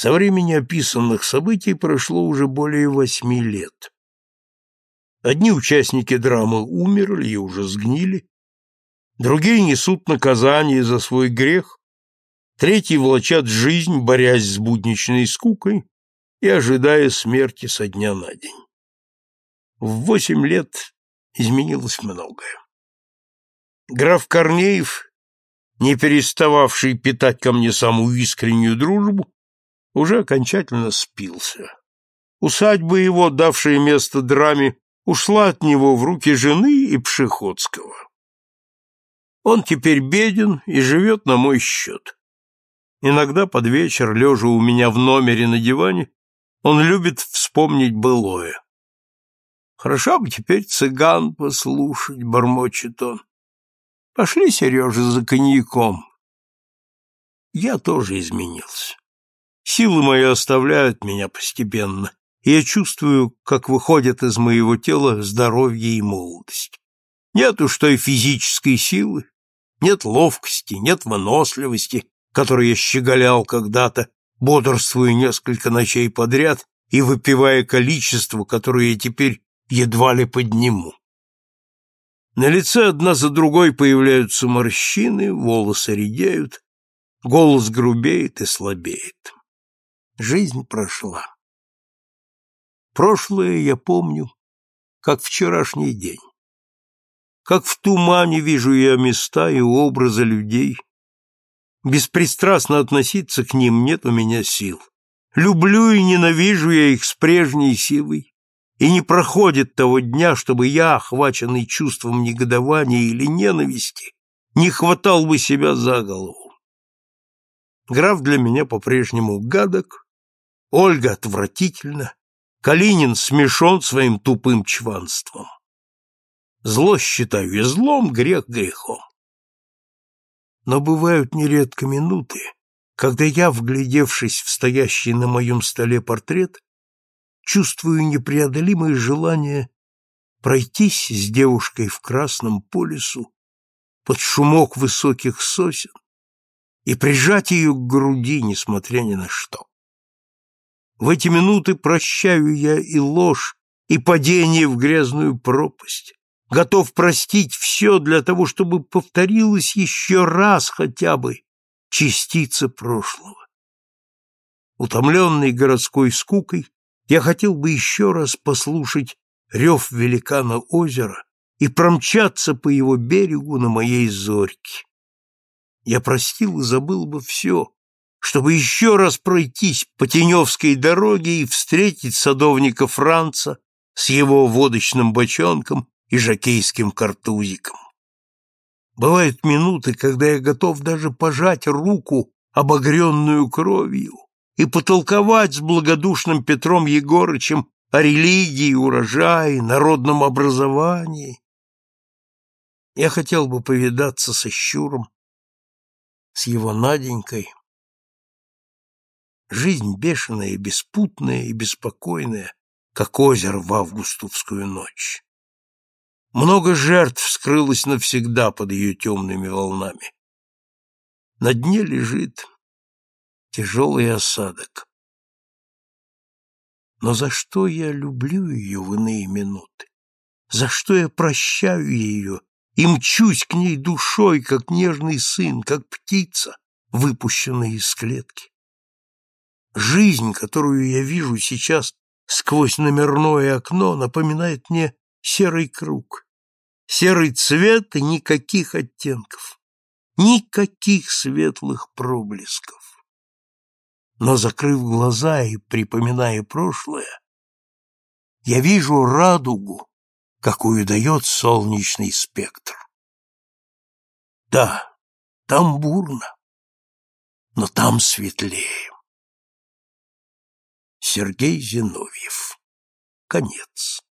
Со времени описанных событий прошло уже более 8 лет. Одни участники драмы умерли и уже сгнили, другие несут наказание за свой грех, третьи влачат жизнь, борясь с будничной скукой и ожидая смерти со дня на день. В 8 лет изменилось многое. Граф Корнеев, не перестававший питать ко мне самую искреннюю дружбу, уже окончательно спился. Усадьба его, давшая место драме, ушла от него в руки жены и Пшеходского. Он теперь беден и живет на мой счет. Иногда под вечер, лежа у меня в номере на диване, он любит вспомнить былое. «Хорошо бы теперь цыган послушать», — бормочет он. «Пошли, Сережа, за коньяком». Я тоже изменился. Силы мои оставляют меня постепенно, и я чувствую, как выходят из моего тела здоровье и молодость. Нет уж той физической силы, нет ловкости, нет выносливости, которой я щеголял когда-то, бодрствуя несколько ночей подряд и выпивая количество, которое я теперь едва ли подниму. На лице одна за другой появляются морщины, волосы редеют, голос грубеет и слабеет. Жизнь прошла. Прошлое я помню, как вчерашний день. Как в тумане вижу я места и образы людей. Беспристрастно относиться к ним нет у меня сил. Люблю и ненавижу я их с прежней силой. И не проходит того дня, чтобы я, охваченный чувством негодования или ненависти, не хватал бы себя за голову. Граф для меня по-прежнему гадок, Ольга отвратительна, Калинин смешон своим тупым чванством. Зло считаю и злом, грех грехом. Но бывают нередко минуты, когда я, вглядевшись в стоящий на моем столе портрет, чувствую непреодолимое желание пройтись с девушкой в красном по лесу под шумок высоких сосен и прижать ее к груди, несмотря ни на что. В эти минуты прощаю я и ложь, и падение в грязную пропасть, готов простить все для того, чтобы повторилась еще раз хотя бы частица прошлого. Утомленный городской скукой, я хотел бы еще раз послушать рев великана озера и промчаться по его берегу на моей зорьке. Я простил и забыл бы все, чтобы еще раз пройтись по Теневской дороге и встретить садовника Франца с его водочным бочонком и жокейским картузиком. Бывают минуты, когда я готов даже пожать руку, обогренную кровью, и потолковать с благодушным Петром Егорычем о религии, урожае, народном образовании. Я хотел бы повидаться со Щуром, с его Наденькой. Жизнь бешеная и беспутная и беспокойная, как озеро в августовскую ночь. Много жертв скрылось навсегда под ее темными волнами. На дне лежит тяжелый осадок. Но за что я люблю ее в иные минуты? За что я прощаю ее и мчусь к ней душой, как нежный сын, как птица, выпущенная из клетки? Жизнь, которую я вижу сейчас сквозь номерное окно, напоминает мне серый круг, серый цвет и никаких оттенков, никаких светлых проблесков. Но, закрыв глаза и припоминая прошлое, я вижу радугу, какую дает солнечный спектр. Да, там бурно, но там светлее. Сергей Зиновьев. Конец.